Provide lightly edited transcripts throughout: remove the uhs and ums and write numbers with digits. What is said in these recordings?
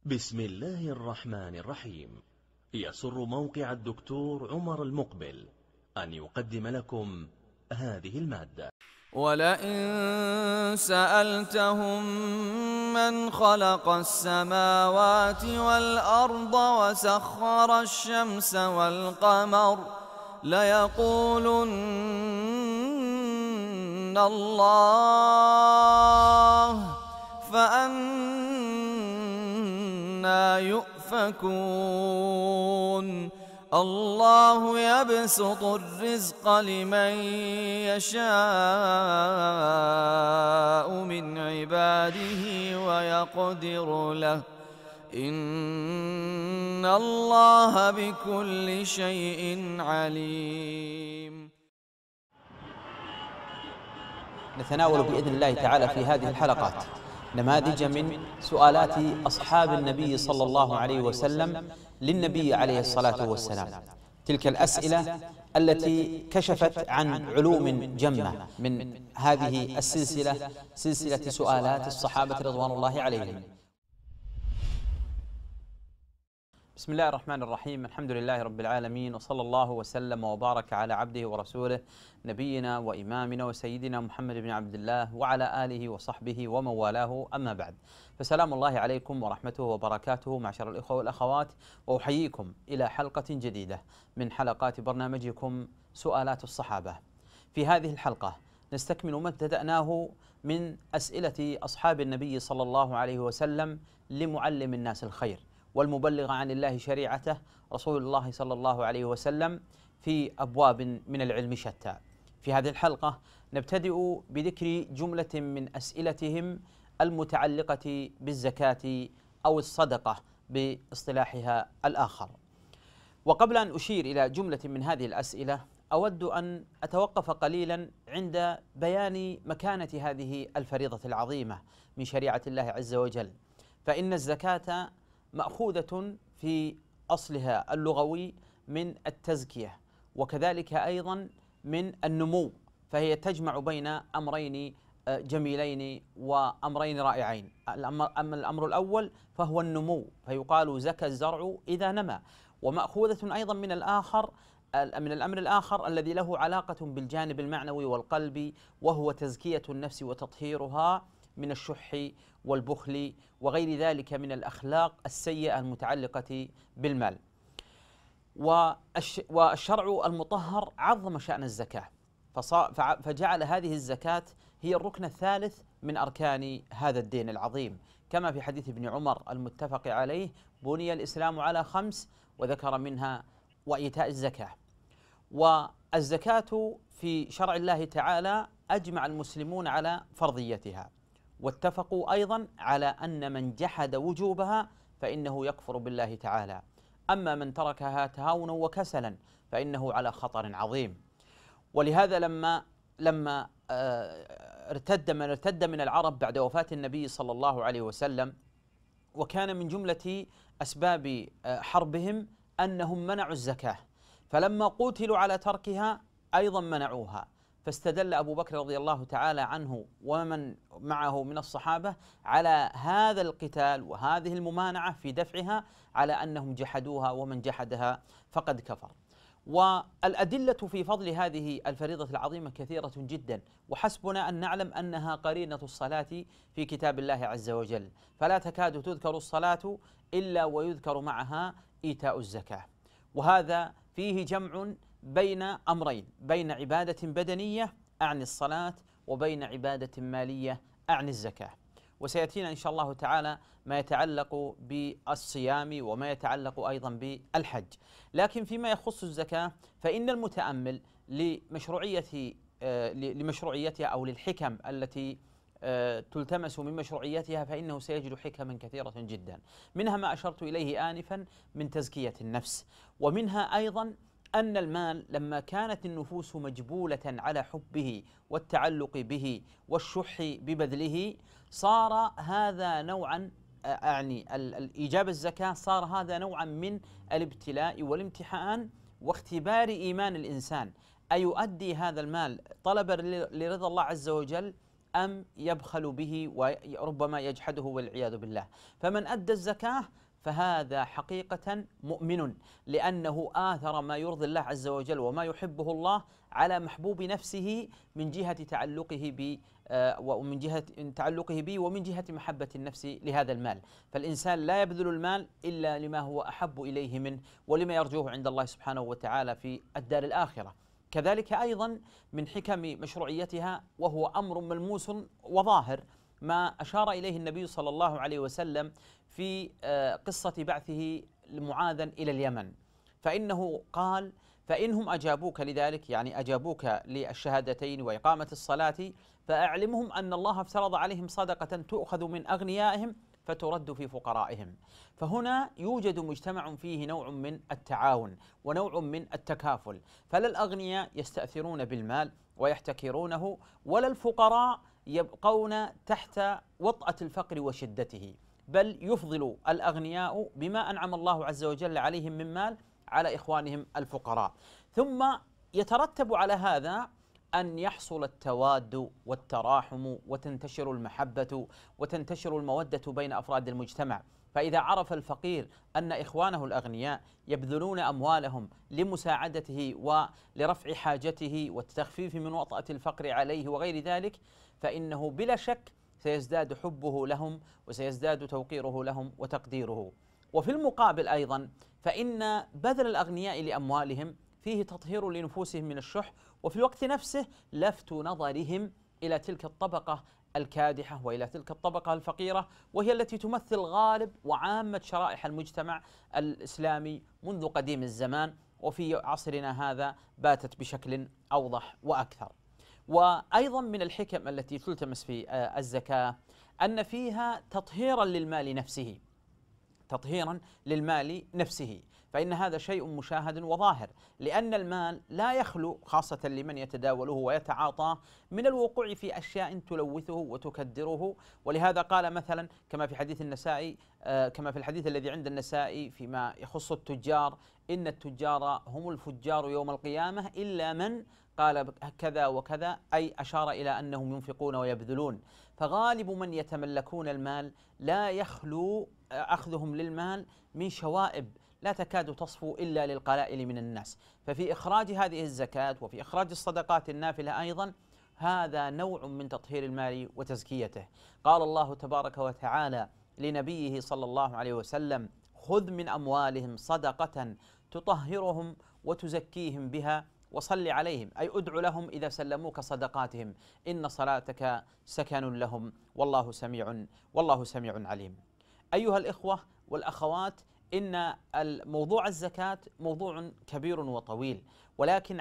بسم الله الرحمن الرحيم. يسر موقع الدكتور عمر المقبل أن يقدم لكم هذه المادة. ولئن سألتهم من خلق السماوات والأرض وسخر الشمس والقمر ليقولن الله فأنى يؤفكون. الله يبسط الرزق لمن يشاء من عباده ويقدر له إن الله بكل شيء عليم. نتناول بإذن الله تعالى في هذه الحلقات نماذج من سؤالات أصحاب النبي صلى الله عليه وسلم للنبي عليه الصلاة والسلام، تلك الأسئلة التي كشفت عن علوم جمة من هذه السلسلة، سلسلة سؤالات الصحابة رضوان الله عليهم. بسم الله الرحمن الرحيم، الحمد لله رب العالمين، وصلى الله وسلم وبارك على عبده ورسوله نبينا وإمامنا وسيدنا محمد بن عبد الله وعلى آله وصحبه ومن والاه، أما بعد، فسلام الله عليكم ورحمته وبركاته معشر الإخوة والأخوات، وأحييكم إلى حلقة جديدة من حلقات برنامجكم سؤالات الصحابة. في هذه الحلقة نستكمل ما ابتدأناه من أسئلة أصحاب النبي صلى الله عليه وسلم لمعلم الناس الخير والمبلغ عن الله شريعته رسول الله صلى الله عليه وسلم في أبواب من العلم شتى. في هذه الحلقة نبتدئ بذكر جملة من أسئلتهم المتعلقة بالزكاة أو الصدقة باصطلاحها الآخر. وقبل أن أشير إلى جملة من هذه الأسئلة أود أن أتوقف قليلا عند بيان مكانة هذه الفريضة العظيمة من شريعة الله عز وجل، فإن الزكاة مأخوذة في أصلها اللغوي من التزكية، وكذلك أيضا من النمو، فهي تجمع بين أمرين جميلين وأمرين رائعين. أما الأمر الأول فهو النمو، فيقال زكى الزرع إذا نمى، ومأخوذة أيضا من الأمر الآخر الذي له علاقة بالجانب المعنوي والقلبي، وهو تزكية النفس وتطهيرها من الشح والبخل وغير ذلك من الأخلاق السيئة المتعلقة بالمال. والشرع المطهر عظم شأن الزكاة، فجعل هذه الزكاة هي الركن الثالث من أركان هذا الدين العظيم، كما في حديث ابن عمر المتفق عليه: بني الإسلام على 5، وذكر منها وإيتاء الزكاة. والزكاة في شرع الله تعالى أجمع المسلمون على فرضيتها، واتفقوا أيضا على أن من جحد وجوبها فإنه يكفر بالله تعالى، أما من تركها تهاونا وكسلا فإنه على خطر عظيم. ولهذا لما ارتد من العرب بعد وفاة النبي صلى الله عليه وسلم، وكان من جملة أسباب حربهم أنهم منعوا الزكاة، فلما قوتلوا على تركها أيضا منعوها، فاستدل أبو بكر رضي الله تعالى عنه ومن معه من الصحابة على هذا القتال وهذه الممانعة في دفعها على أنهم جحدوها، ومن جحدها فقد كفر. والأدلة في فضل هذه الفريضة العظيمة كثيرة جدا، وحسبنا أن نعلم أنها قرينة الصلاة في كتاب الله عز وجل، فلا تكاد تذكر الصلاة إلا ويذكر معها إيتاء الزكاة. وهذا فيه جمع بين أمرين، بين عبادة بدنية أعني الصلاة، وبين عبادة مالية أعني الزكاة. وسيأتينا إن شاء الله تعالى ما يتعلق بالصيام وما يتعلق أيضا بالحج. لكن فيما يخص الزكاة فإن المتأمل لمشروعيتها أو للحكم التي تلتمس من مشروعيتها فإنه سيجد حكما كثيرة جدا، منها ما أشرت إليه آنفا من تزكية النفس، ومنها أيضا أن المال لما كانت النفوس مجبولة على حبه والتعلق به والشح ببذله، صار هذا نوعا الإيجاب الزكاة صار هذا نوعا من الابتلاء والامتحان واختبار إيمان الإنسان، أيؤدي هذا المال طلبا لرضا الله عز وجل أم يبخل به وربما يجحده والعياذ بالله. فمن أدى الزكاة فهذا حقيقة مؤمن، لأنه آثر ما يرضي الله عز وجل وما يحبه الله على محبوب نفسه من جهة تعلقه به ومن جهة محبة النفس لهذا المال. فالإنسان لا يبذل المال إلا لما هو أحب إليه منه ولما يرجوه عند الله سبحانه وتعالى في الدار الآخرة. كذلك أيضا من حكم مشروعيتها، وهو أمر ملموس وظاهر، ما أشار إليه النبي صلى الله عليه وسلم في قصة بعثه معاذا إلى اليمن، فإنه قال: فإنهم أجابوك لذلك، يعني أجابوك للشهادتين وإقامة الصلاة، فأعلمهم أن الله افترض عليهم صدقة تؤخذ من أغنيائهم فترد في فقرائهم. فهنا يوجد مجتمع فيه نوع من التعاون ونوع من التكافل، فلا الأغنياء يستأثرون بالمال ويحتكرونه، ولا الفقراء يبقون تحت وطأة الفقر وشدته، بل يفضل الأغنياء بما أنعم الله عز وجل عليهم من مال على إخوانهم الفقراء. ثم يترتب على هذا أن يحصل التواد والتراحم وتنتشر المحبة وتنتشر المودة بين أفراد المجتمع. فإذا عرف الفقير أن إخوانه الأغنياء يبذلون أموالهم لمساعدته ولرفع حاجته والتخفيف من وطأة الفقر عليه وغير ذلك، فإنه بلا شك سيزداد حبه لهم وسيزداد توقيره لهم وتقديره. وفي المقابل أيضا فإن بذل الأغنياء لأموالهم فيه تطهير لنفوسهم من الشح، وفي الوقت نفسه لفت نظرهم إلى تلك الطبقة الكادحة وإلى تلك الطبقة الفقيرة، وهي التي تمثل غالب وعامة شرائح المجتمع الإسلامي منذ قديم الزمان، وفي عصرنا هذا باتت بشكل أوضح وأكثر. وأيضا من الحكم التي تلتمس في الزكاة أن فيها تطهيرا للمال نفسه، فإن هذا شيء مشاهد وظاهر، لأن المال لا يخلو خاصة لمن يتداوله ويتعاطاه من الوقوع في أشياء تلوثه وتكدره. ولهذا قال مثلا كما في حديث النسائي، كما في الحديث الذي عند النسائي فيما يخص التجار: إن التجار هم الفجار يوم القيامة إلا من قال كذا وكذا، أي أشار إلى أنهم ينفقون ويبذلون. فغالب من يتملكون المال لا يخلو أخذهم للمال من شوائب لا تكاد تصفو إلا للقلائل من الناس. ففي إخراج هذه الزكاة وفي إخراج الصدقات النافلة أيضا هذا نوع من تطهير المال وتزكيته. قال الله تبارك وتعالى لنبيه صلى الله عليه وسلم: خذ من أموالهم صدقة تطهرهم وتزكيهم بها وصل عليهم، أي ادع لهم إذا سلموك صدقاتهم، إن صلاتك سكن لهم والله سميع عليم. أيها الإخوة والأخوات، إن الموضوع الزكاة موضوع كبير وطويل، ولكن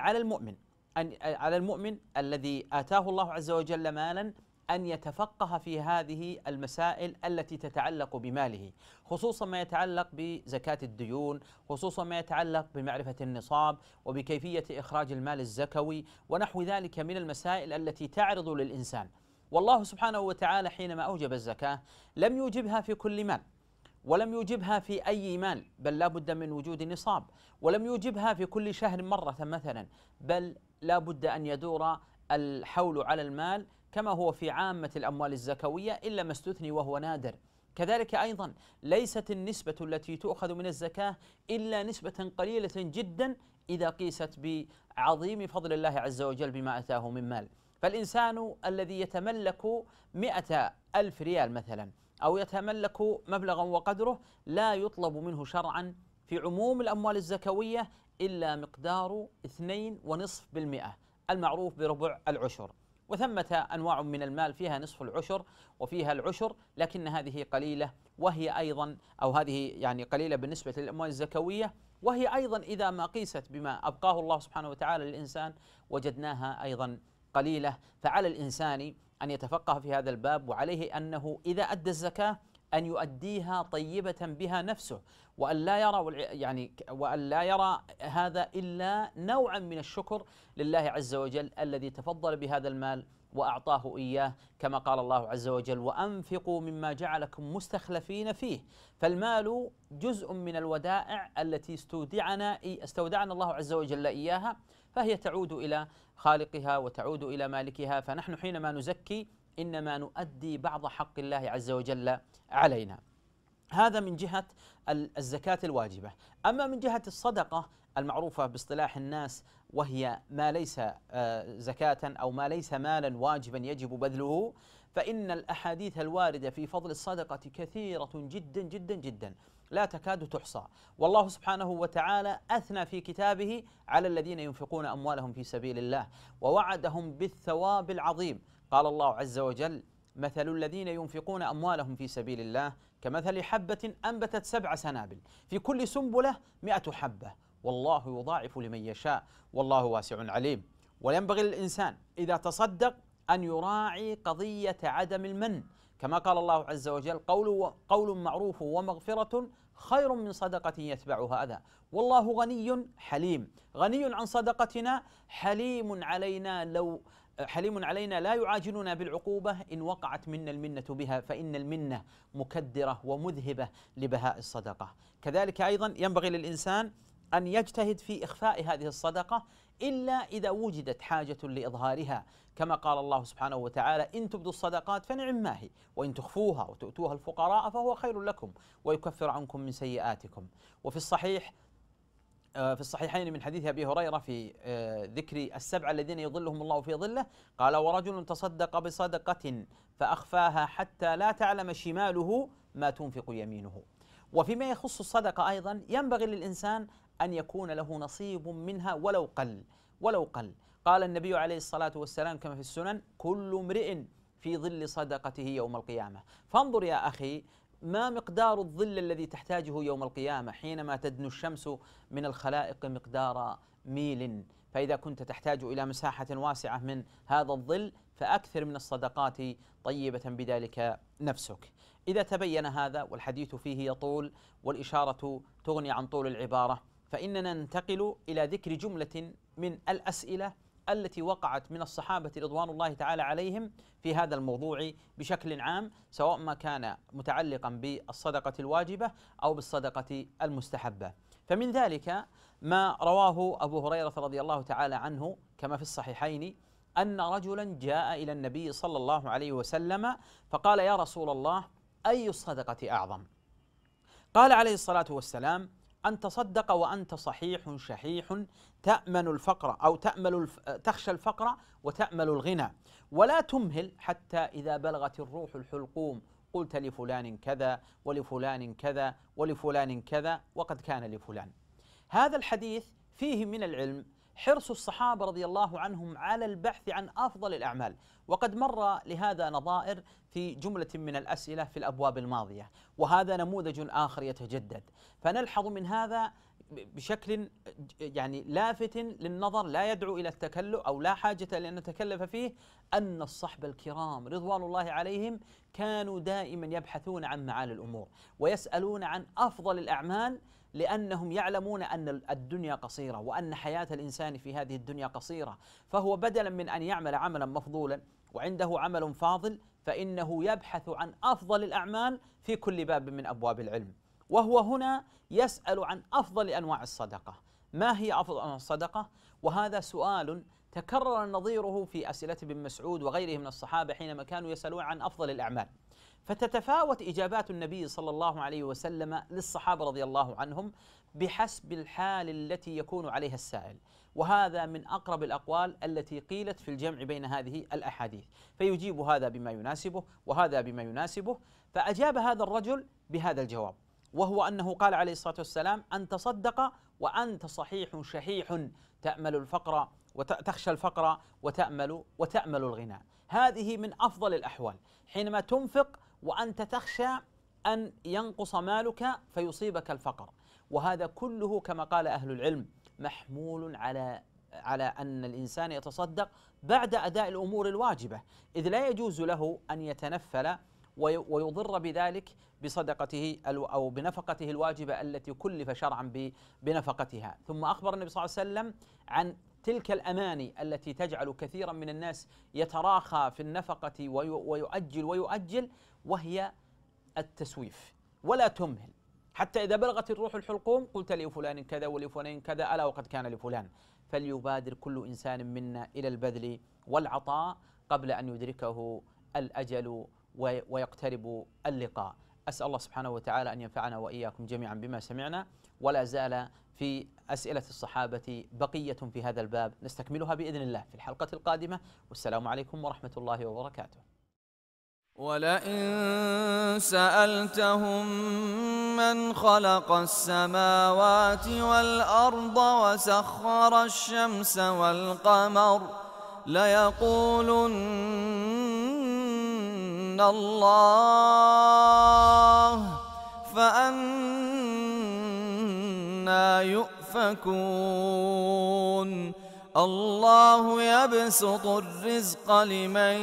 على المؤمن الذي آتاه الله عز وجل مالا أن يتفقه في هذه المسائل التي تتعلق بماله، خصوصا ما يتعلق بزكاة الديون، خصوصا ما يتعلق بمعرفة النصاب وبكيفية إخراج المال الزكوي ونحو ذلك من المسائل التي تعرض للإنسان. والله سبحانه وتعالى حينما أوجب الزكاة لم يوجبها في كل مال، ولم يوجبها في أي مال، بل لا بد من وجود نصاب، ولم يوجبها في كل شهر مرة مثلا، بل لا بد أن يدور الحول على المال كما هو في عامة الأموال الزكوية إلا ما استثني وهو نادر. كذلك أيضا ليست النسبة التي تؤخذ من الزكاة إلا نسبة قليلة جدا إذا قيست بعظيم فضل الله عز وجل بما أتاه من مال. فالإنسان الذي يتملك 100,000 ريال مثلا أو يتملك مبلغا وقدره لا يطلب منه شرعا في عموم الأموال الزكوية إلا مقدار 2.5% المعروف بربع العشر. وثمة أنواع من المال فيها نصف العشر وفيها العشر، لكن هذه قليلة، وهي أيضا هذه يعني قليلة بالنسبة للأموال الزكوية، وهي أيضا إذا ما قيست بما أبقاه الله سبحانه وتعالى للإنسان وجدناها أيضا قليلة. فعلى الإنسان أن يتفقه في هذا الباب، وعليه أنه إذا أدى الزكاة أن يؤديها طيبة بها نفسه، وأن لا يرى هذا إلا نوعا من الشكر لله عز وجل الذي تفضل بهذا المال وأعطاه إياه، كما قال الله عز وجل: وأنفقوا مما جعلكم مستخلفين فيه. فالمال جزء من الودائع التي استودعنا الله عز وجل إياها، فهي تعود إلى خالقها وتعود إلى مالكها. فنحن حينما نزكي إنما نؤدي بعض حق الله عز وجل علينا. هذا من جهة الزكاة الواجبة. أما من جهة الصدقة المعروفة باصطلاح الناس، وهي ما ليس زكاة أو ما ليس مالا واجبا يجب بذله، فإن الأحاديث الواردة في فضل الصدقة كثيرة جدا جدا جدا لا تكاد تحصى. والله سبحانه وتعالى أثنى في كتابه على الذين ينفقون أموالهم في سبيل الله ووعدهم بالثواب العظيم. قال الله عز وجل: مثل الذين ينفقون أموالهم في سبيل الله كمثل حبة أنبتت 7 سنابل في كل سنبلة 100 حبة والله يضاعف لمن يشاء والله واسع عليم. وينبغي للإنسان إذا تصدق أن يراعي قضية عدم المن، كما قال الله عز وجل: قول معروف ومغفرة خير من صدقة يتبعها أذى والله غني حليم. غني عن صدقتنا، حليم علينا لا يعاجلنا بالعقوبة إن وقعت منا المنة بها، فإن المنة مكدرة ومذهبة لبهاء الصدقة. كذلك أيضا ينبغي للإنسان أن يجتهد في إخفاء هذه الصدقة إلا إذا وجدت حاجة لإظهارها، كما قال الله سبحانه وتعالى: إن تبدوا الصدقات فنعم ما هي وإن تخفوها وتؤتوها الفقراء فهو خير لكم ويكفر عنكم من سيئاتكم. وفي الصحيحين من حديث أبي هريرة في ذكر 7 الذين يظلهم الله في ظله، قال: ورجل تصدق بصدقة فأخفاها حتى لا تعلم شماله ما تنفق يمينه. وفيما يخص الصدقة أيضا ينبغي للإنسان أن يكون له نصيب منها ولو قل. قال النبي عليه الصلاة والسلام كما في السنن: كل امرئ في ظل صدقته يوم القيامة. فانظر يا أخي ما مقدار الظل الذي تحتاجه يوم القيامة حينما تدنو الشمس من الخلائق مقدار ميل، فإذا كنت تحتاج إلى مساحة واسعة من هذا الظل فأكثر من الصدقات طيبة بذلك نفسك. إذا تبين هذا والحديث فيه يطول والإشارة تغني عن طول العبارة، فإننا ننتقل إلى ذكر جملة من الأسئلة التي وقعت من الصحابة رضوان الله تعالى عليهم في هذا الموضوع بشكل عام، سواء ما كان متعلقا بالصدقة الواجبة أو بالصدقة المستحبة. فمن ذلك ما رواه أبو هريرة رضي الله تعالى عنه كما في الصحيحين أن رجلا جاء إلى النبي صلى الله عليه وسلم فقال: يا رسول الله، أي الصدقة أعظم؟ قال عليه الصلاة والسلام: أن تصدق وأنت صحيح شحيح تأمن الفقر أو تخشى الفقر وتأمل الغنى، ولا تمهل حتى إذا بلغت الروح الحلقوم قلت لفلان كذا ولفلان كذا ولفلان كذا وقد كان لفلان. هذا الحديث فيه من العلم حرص الصحابة رضي الله عنهم على البحث عن أفضل الأعمال، وقد مر لهذا نظائر في جملة من الأسئلة في الأبواب الماضية، وهذا نموذج آخر يتجدد. فنلحظ من هذا بشكل يعني لافت للنظر لا يدعو إلى التكلف أو لا حاجة لأن نتكلف فيه، أن الصحبة الكرام رضوان الله عليهم كانوا دائما يبحثون عن معالي الأمور ويسألون عن أفضل الأعمال، لأنهم يعلمون أن الدنيا قصيرة وأن حياة الإنسان في هذه الدنيا قصيرة، فهو بدلا من أن يعمل عملا مفضولا وعنده عمل فاضل فإنه يبحث عن أفضل الأعمال في كل باب من أبواب العلم. وهو هنا يسأل عن أفضل أنواع الصدقة. ما هي أفضل أنواع الصدقة؟ وهذا سؤال تكرر نظيره في أسئلة ابن مسعود وغيره من الصحابة حينما كانوا يسألون عن أفضل الأعمال، فتتفاوت إجابات النبي صلى الله عليه وسلم للصحابة رضي الله عنهم بحسب الحال التي يكون عليها السائل، وهذا من أقرب الأقوال التي قيلت في الجمع بين هذه الأحاديث، فيجيب هذا بما يناسبه وهذا بما يناسبه. فأجاب هذا الرجل بهذا الجواب، وهو أنه قال عليه الصلاة والسلام: أن تصدق وأنت صحيح شحيح تأمل الفقر وتخشى الفقر وتأمل الغنى. هذه من أفضل الأحوال حينما تنفق وأنت تخشى أن ينقص مالك فيصيبك الفقر، وهذا كله كما قال أهل العلم محمول على أن الإنسان يتصدق بعد أداء الأمور الواجبة، إذ لا يجوز له أن يتنفل ويضر بذلك بصدقته أو بنفقته الواجبة التي كلف شرعا بنفقتها. ثم أخبر النبي صلى الله عليه وسلم عن تلك الأماني التي تجعل كثيرا من الناس يتراخى في النفقة ويؤجل، وهي التسويف. ولا تمهل حتى إذا بلغت الروح الحلقوم قلت لفلان كذا ولفلان كذا ألا وقد كان لفلان. فليبادر كل إنسان منا إلى البذل والعطاء قبل أن يدركه الأجل ويقترب اللقاء. أسأل الله سبحانه وتعالى أن ينفعنا وإياكم جميعا بما سمعنا، ولا زال في أسئلة الصحابة بقية في هذا الباب نستكملها بإذن الله في الحلقة القادمة، والسلام عليكم ورحمة الله وبركاته. ولئن سألتهم من خلق السماوات والأرض وسخر الشمس والقمر ليقولن الله، فأنى يؤفكون. الله يبسط الرزق لمن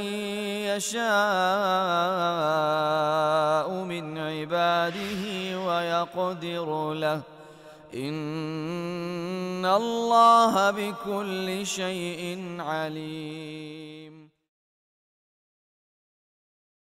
يشاء من عباده ويقدر له، إن الله بكل شيء عليم.